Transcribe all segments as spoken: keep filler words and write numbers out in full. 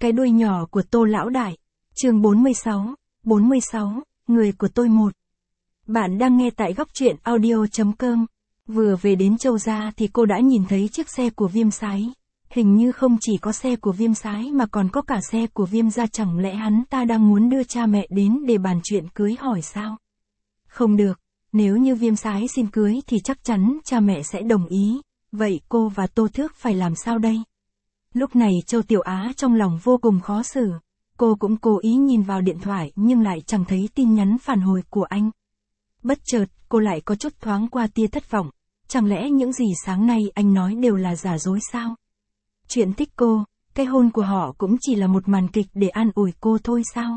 Cái đuôi nhỏ của Tô lão đại. Chương bốn mươi sáu, bốn mươi sáu, người của tôi một. Bạn đang nghe tại góc truyện audio chấm com. Vừa về đến Châu gia thì cô đã nhìn thấy chiếc xe của Viêm Sái. Hình như không chỉ có xe của Viêm Sái mà còn có cả xe của Viêm gia, chẳng lẽ hắn ta đang muốn đưa cha mẹ đến để bàn chuyện cưới hỏi sao? Không được, nếu như Viêm Sái xin cưới thì chắc chắn cha mẹ sẽ đồng ý, vậy cô và Tô Thước phải làm sao đây? Lúc này Châu Tiểu Á trong lòng vô cùng khó xử, cô cũng cố ý nhìn vào điện thoại nhưng lại chẳng thấy tin nhắn phản hồi của anh. Bất chợt, cô lại có chút thoáng qua tia thất vọng, chẳng lẽ những gì sáng nay anh nói đều là giả dối sao? Chuyện thích cô, cái hôn của họ cũng chỉ là một màn kịch để an ủi cô thôi sao?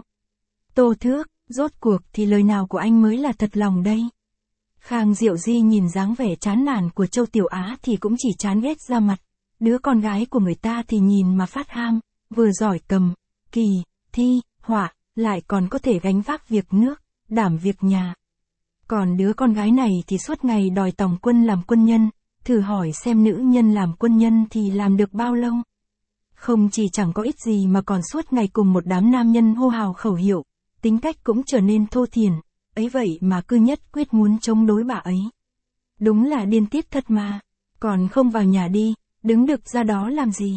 Tô Thước, rốt cuộc thì lời nào của anh mới là thật lòng đây? Khang Diệu Di nhìn dáng vẻ chán nản của Châu Tiểu Á thì cũng chỉ chán ghét ra mặt. Đứa con gái của người ta thì nhìn mà phát ham, vừa giỏi cầm, kỳ, thi, họa, lại còn có thể gánh vác việc nước, đảm việc nhà. Còn đứa con gái này thì suốt ngày đòi tòng quân làm quân nhân, thử hỏi xem nữ nhân làm quân nhân thì làm được bao lâu? Không chỉ chẳng có ích gì mà còn suốt ngày cùng một đám nam nhân hô hào khẩu hiệu, tính cách cũng trở nên thô thiển, ấy vậy mà cứ nhất quyết muốn chống đối bà ấy. Đúng là điên tiết thật mà, còn không vào nhà đi, đứng đực ra đó làm gì?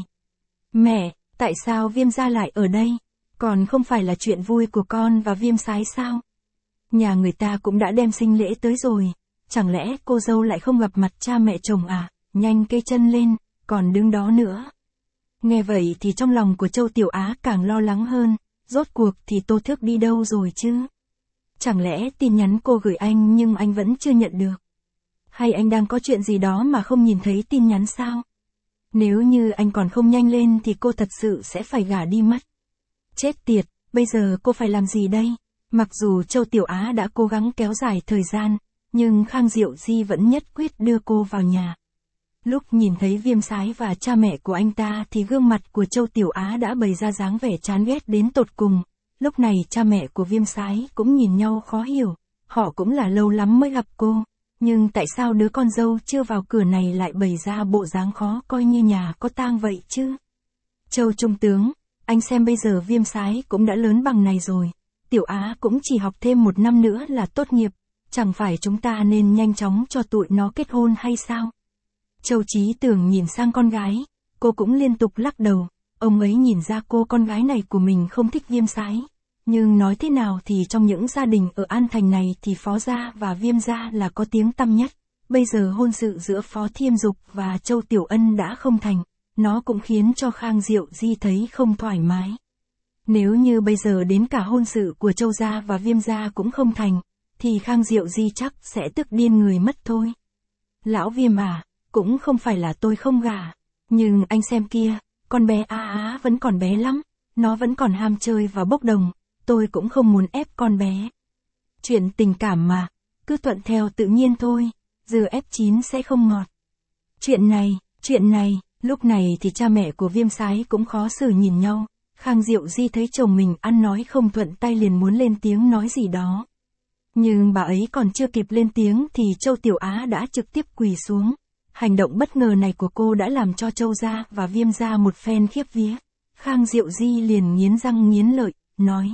Mẹ, tại sao Viêm gia lại ở đây? Còn không phải là chuyện vui của con và Viêm Sái sao? Nhà người ta cũng đã đem sinh lễ tới rồi, chẳng lẽ cô dâu lại không gặp mặt cha mẹ chồng à? Nhanh cây chân lên, còn đứng đó nữa. Nghe vậy thì trong lòng của Châu Tiểu Á càng lo lắng hơn, rốt cuộc thì Tô Thước đi đâu rồi chứ? Chẳng lẽ tin nhắn cô gửi anh nhưng anh vẫn chưa nhận được? Hay anh đang có chuyện gì đó mà không nhìn thấy tin nhắn sao? Nếu như anh còn không nhanh lên thì cô thật sự sẽ phải gả đi mất. Chết tiệt, bây giờ cô phải làm gì đây? Mặc dù Châu Tiểu Á đã cố gắng kéo dài thời gian, nhưng Khang Diệu Di vẫn nhất quyết đưa cô vào nhà. Lúc nhìn thấy Viêm Sái và cha mẹ của anh ta thì gương mặt của Châu Tiểu Á đã bày ra dáng vẻ chán ghét đến tột cùng. Lúc này cha mẹ của Viêm Sái cũng nhìn nhau khó hiểu, họ cũng là lâu lắm mới gặp cô. Nhưng tại sao đứa con dâu chưa vào cửa này lại bày ra bộ dáng khó coi như nhà có tang vậy chứ? Châu Trung tướng, anh xem bây giờ Viêm Sái cũng đã lớn bằng này rồi, Tiểu Á cũng chỉ học thêm một năm nữa là tốt nghiệp, chẳng phải chúng ta nên nhanh chóng cho tụi nó kết hôn hay sao? Châu Chí Tưởng nhìn sang con gái, cô cũng liên tục lắc đầu, ông ấy nhìn ra cô con gái này của mình không thích Viêm Sái. Nhưng nói thế nào thì trong những gia đình ở An Thành này thì Phó gia và Viêm gia là có tiếng tăm nhất. Bây giờ hôn sự giữa Phó Thiêm Dục và Châu Tiểu Ân đã không thành, nó cũng khiến cho Khang Diệu Di thấy không thoải mái. Nếu như bây giờ đến cả hôn sự của Châu gia và Viêm gia cũng không thành, thì Khang Diệu Di chắc sẽ tức điên người mất thôi. Lão Viêm à, cũng không phải là tôi không gả, nhưng anh xem kia, con bé Á Á vẫn còn bé lắm, nó vẫn còn ham chơi và bốc đồng. Tôi cũng không muốn ép con bé. Chuyện tình cảm mà, cứ thuận theo tự nhiên thôi, dừa ép chín sẽ không ngọt. Chuyện này, chuyện này, lúc này thì cha mẹ của Viêm Sái cũng khó xử nhìn nhau. Khang Diệu Di thấy chồng mình ăn nói không thuận tay liền muốn lên tiếng nói gì đó. Nhưng bà ấy còn chưa kịp lên tiếng thì Châu Tiểu Á đã trực tiếp quỳ xuống. Hành động bất ngờ này của cô đã làm cho Châu gia và Viêm gia một phen khiếp vía. Khang Diệu Di liền nghiến răng nghiến lợi, nói.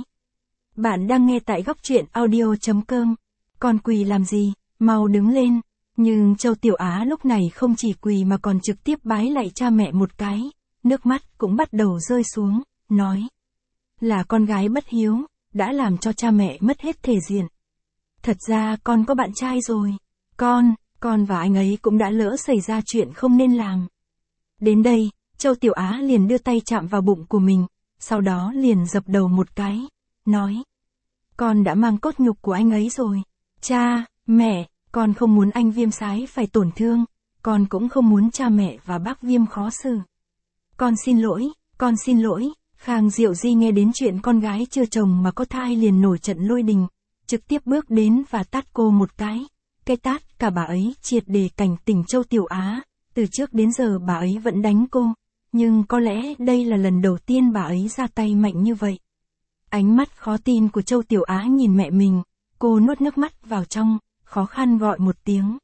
Bạn đang nghe tại góc truyện audio chấm com. Còn quỳ làm gì, mau đứng lên. Nhưng Châu Tiểu Á lúc này không chỉ quỳ mà còn trực tiếp bái lạy cha mẹ một cái. Nước mắt cũng bắt đầu rơi xuống, nói. Là con gái bất hiếu, đã làm cho cha mẹ mất hết thể diện. Thật ra con có bạn trai rồi. Con, con và anh ấy cũng đã lỡ xảy ra chuyện không nên làm. Đến đây, Châu Tiểu Á liền đưa tay chạm vào bụng của mình, sau đó liền dập đầu một cái. Nói, con đã mang cốt nhục của anh ấy rồi. Cha, mẹ, con không muốn anh Viêm Sái phải tổn thương, con cũng không muốn cha mẹ và bác Viêm khó xử. Con xin lỗi, con xin lỗi. Khang Diệu Di nghe đến chuyện con gái chưa chồng mà có thai liền nổi trận lôi đình, trực tiếp bước đến và tát cô một cái. Cái tát cả bà ấy triệt để cảnh tỉnh Châu Tiểu Á, từ trước đến giờ bà ấy vẫn đánh cô, nhưng có lẽ đây là lần đầu tiên bà ấy ra tay mạnh như vậy. Ánh mắt khó tin của Châu Tiểu Á nhìn mẹ mình, cô nuốt nước mắt vào trong, khó khăn gọi một tiếng.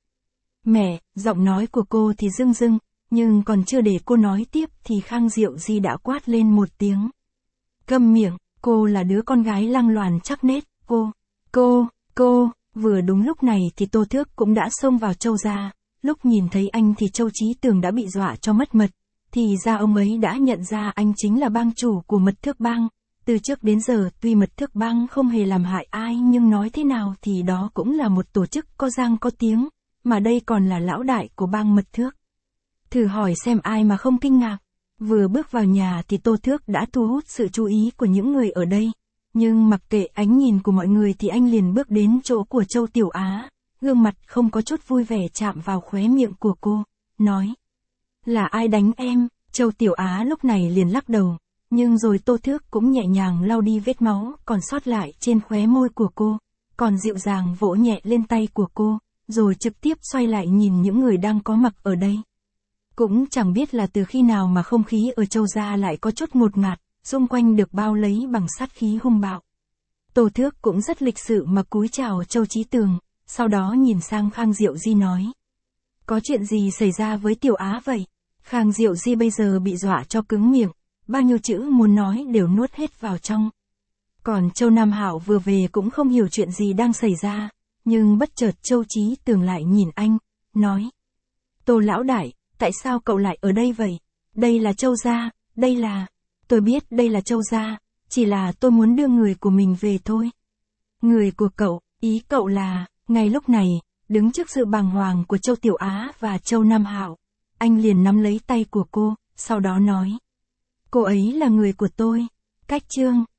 Mẹ, giọng nói của cô thì rưng rưng, nhưng còn chưa để cô nói tiếp thì Khang Diệu Di đã quát lên một tiếng. Câm miệng, cô là đứa con gái lăng loàn chắc nết, cô, cô, cô, vừa đúng lúc này thì Tô Thước cũng đã xông vào Châu gia, lúc nhìn thấy anh thì Châu Chí Tường đã bị dọa cho mất mật, thì ra ông ấy đã nhận ra anh chính là bang chủ của Mật Thước Bang. Từ trước đến giờ tuy Mật Thước Bang không hề làm hại ai nhưng nói thế nào thì đó cũng là một tổ chức có giang có tiếng, mà đây còn là lão đại của bang Mật Thước. Thử hỏi xem ai mà không kinh ngạc. Vừa bước vào nhà thì Tô Thước đã thu hút sự chú ý của những người ở đây. Nhưng mặc kệ ánh nhìn của mọi người thì anh liền bước đến chỗ của Châu Tiểu Á, gương mặt không có chút vui vẻ chạm vào khóe miệng của cô, nói. Là ai đánh em? Châu Tiểu Á lúc này liền lắc đầu, nhưng rồi Tô Thước cũng nhẹ nhàng lau đi vết máu còn sót lại trên khóe môi của cô, còn dịu dàng vỗ nhẹ lên tay của cô, rồi trực tiếp xoay lại nhìn những người đang có mặt ở đây. Cũng chẳng biết là từ khi nào mà không khí ở Châu gia lại có chút ngột ngạt, xung quanh được bao lấy bằng sát khí hung bạo. Tô Thước cũng rất lịch sự mà cúi chào Châu Chí Tường, sau đó nhìn sang Khang Diệu Di nói. Có chuyện gì xảy ra với Tiểu Á vậy? Khang Diệu Di bây giờ bị dọa cho cứng miệng, bao nhiêu chữ muốn nói đều nuốt hết vào trong. Còn Châu Nam Hạo vừa về cũng không hiểu chuyện gì đang xảy ra, nhưng bất chợt Châu Chí Tường lại nhìn anh, nói. Tô lão đại, tại sao cậu lại ở đây vậy? Đây là Châu gia, đây là... Tôi biết đây là Châu gia, chỉ là tôi muốn đưa người của mình về thôi. Người của cậu, ý cậu là... Ngay lúc này, đứng trước sự bàng hoàng của Châu Tiểu Á và Châu Nam Hạo, anh liền nắm lấy tay của cô, sau đó nói. Cô ấy là người của tôi. Cách chương